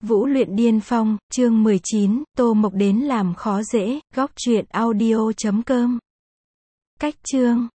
Vũ luyện điên phong, chương 19, Tô Mộc đến làm khó dễ, góc truyện audio.com. Cách chương